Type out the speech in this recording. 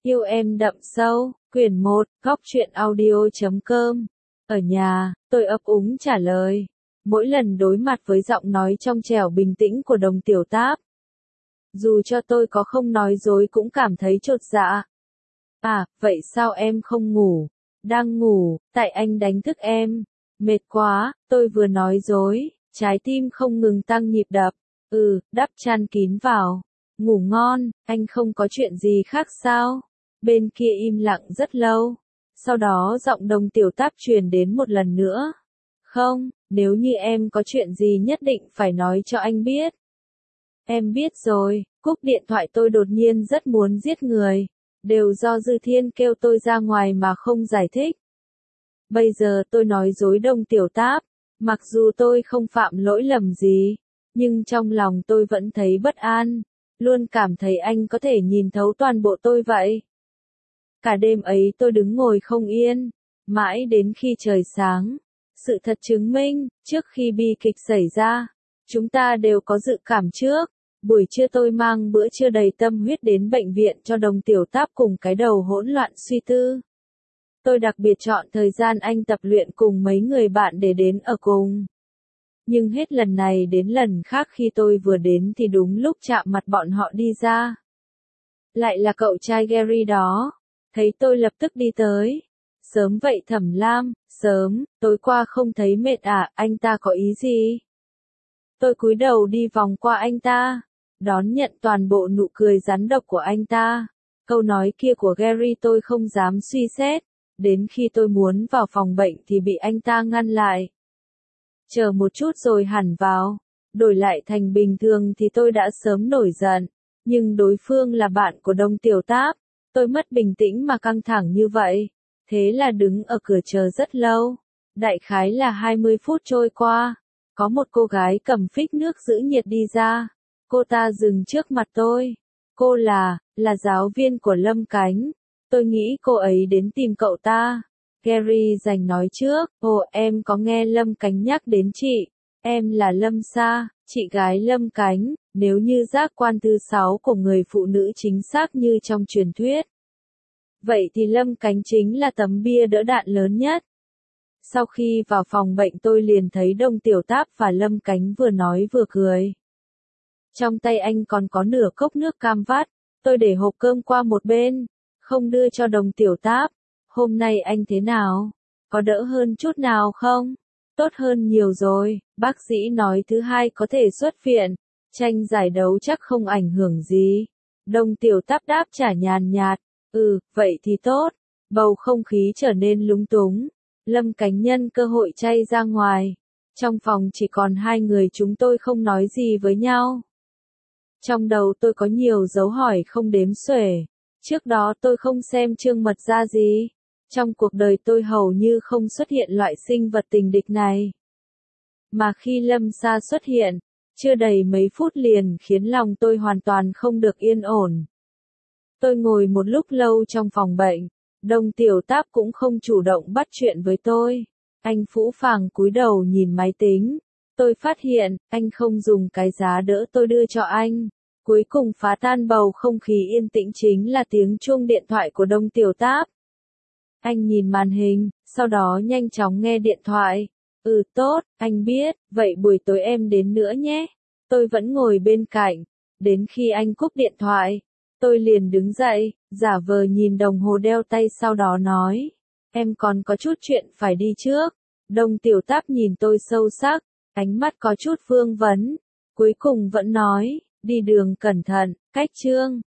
Yêu em đậm sâu, quyển 1, góc truyện audio.com. Ở nhà, tôi ấp úng trả lời. Mỗi lần đối mặt với giọng nói trong trẻo bình tĩnh của Đồng Tiểu Táp, dù cho tôi có không nói dối cũng cảm thấy chột dạ. À, vậy sao em không ngủ? Đang ngủ, tại anh đánh thức em. Mệt quá, tôi vừa nói dối, trái tim không ngừng tăng nhịp đập. Đắp chăn kín vào. Ngủ ngon, anh không có chuyện gì khác sao? Bên kia im lặng rất lâu. Sau đó giọng Đồng Tiểu Táp truyền đến một lần nữa. Không, nếu như em có chuyện gì nhất định phải nói cho anh biết. Em biết rồi, cúp điện thoại. Tôi đột nhiên rất muốn giết người. Đều do Dư Thiên kêu tôi ra ngoài mà không giải thích. Bây giờ tôi nói dối Đồng Tiểu Táp. Mặc dù tôi không phạm lỗi lầm gì, nhưng trong lòng tôi vẫn thấy bất an. Luôn cảm thấy anh có thể nhìn thấu toàn bộ tôi vậy. Cả đêm ấy tôi đứng ngồi không yên, mãi đến khi trời sáng. Sự thật chứng minh, trước khi bi kịch xảy ra, chúng ta đều có dự cảm trước. Buổi trưa tôi mang bữa trưa đầy tâm huyết đến bệnh viện cho Đồng Tiểu Táp cùng cái đầu hỗn loạn suy tư. Tôi đặc biệt chọn thời gian anh tập luyện cùng mấy người bạn để đến ở cùng. Nhưng hết lần này đến lần khác khi tôi vừa đến thì đúng lúc chạm mặt bọn họ đi ra. Lại là cậu trai Gary đó. Thấy tôi lập tức đi tới. Sớm vậy Thẩm Lam, sớm, tối qua không thấy mệt à, anh ta có ý gì? Tôi cúi đầu đi vòng qua anh ta, đón nhận toàn bộ nụ cười rắn độc của anh ta. Câu nói kia của Gary tôi không dám suy xét, đến khi tôi muốn vào phòng bệnh thì bị anh ta ngăn lại. Chờ một chút rồi hẳn vào, đổi lại thành bình thường thì tôi đã sớm nổi giận, nhưng đối phương là bạn của Đồng Tiểu Táp, tôi mất bình tĩnh mà căng thẳng như vậy, thế là đứng ở cửa chờ rất lâu, đại khái là 20 phút trôi qua, có một cô gái cầm phích nước giữ nhiệt đi ra, cô ta dừng trước mặt tôi, cô là giáo viên của Lâm Cánh, tôi nghĩ cô ấy đến tìm cậu ta. Gary giành nói trước, em có nghe Lâm Cánh nhắc đến chị, em là Lâm Sa, chị gái Lâm Cánh, nếu như giác quan thứ 6 của người phụ nữ chính xác như trong truyền thuyết. Vậy thì Lâm Cánh chính là tấm bia đỡ đạn lớn nhất. Sau khi vào phòng bệnh tôi liền thấy Đồng Tiểu Táp và Lâm Cánh vừa nói vừa cười. Trong tay anh còn có nửa cốc nước cam vắt, tôi để hộp cơm qua một bên, không đưa cho Đồng Tiểu Táp. Hôm nay anh thế nào? Có đỡ hơn chút nào không? Tốt hơn nhiều rồi, bác sĩ nói thứ hai có thể xuất viện, tranh giải đấu chắc không ảnh hưởng gì. Đồng Tiểu Táp đáp trả nhàn nhạt, vậy thì tốt. Bầu không khí trở nên lúng túng. Lâm Cánh nhân cơ hội chay ra ngoài. Trong phòng chỉ còn hai người chúng tôi không nói gì với nhau. Trong đầu tôi có nhiều dấu hỏi không đếm xuể. Trước đó tôi không xem chương mật ra gì. Trong cuộc đời tôi hầu như không xuất hiện loại sinh vật tình địch này. Mà khi Lâm Sa xuất hiện, chưa đầy mấy phút liền khiến lòng tôi hoàn toàn không được yên ổn. Tôi ngồi một lúc lâu trong phòng bệnh, Đồng Tiểu Táp cũng không chủ động bắt chuyện với tôi. Anh phũ phàng cúi đầu nhìn máy tính. Tôi phát hiện, anh không dùng cái giá đỡ tôi đưa cho anh. Cuối cùng phá tan bầu không khí yên tĩnh chính là tiếng chuông điện thoại của Đồng Tiểu Táp. Anh nhìn màn hình, sau đó nhanh chóng nghe điện thoại. Tốt, anh biết, vậy buổi tối em đến nữa nhé. Tôi vẫn ngồi bên cạnh. Đến khi anh cúp điện thoại, tôi liền đứng dậy, giả vờ nhìn đồng hồ đeo tay sau đó nói. Em còn có chút chuyện phải đi trước. Đồng Tiểu Táp nhìn tôi sâu sắc, ánh mắt có chút vương vấn. Cuối cùng vẫn nói, đi đường cẩn thận, cách chương.